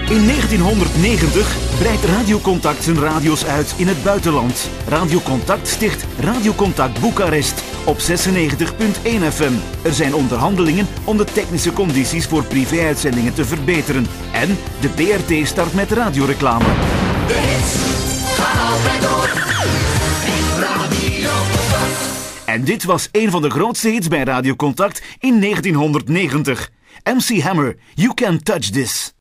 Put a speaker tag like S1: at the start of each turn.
S1: In 1990 breidt Radio Contact zijn radio's uit in het buitenland. Radio Contact sticht Radio Contact Boekarest op 96.1 FM. Er zijn onderhandelingen om de technische condities voor privé-uitzendingen te verbeteren. En de BRT start met radioreclame.
S2: De hits gaan altijd door. Radio Contact.
S1: En dit was een van de grootste hits bij Radio Contact in 1990. MC Hammer, You Can Touch This.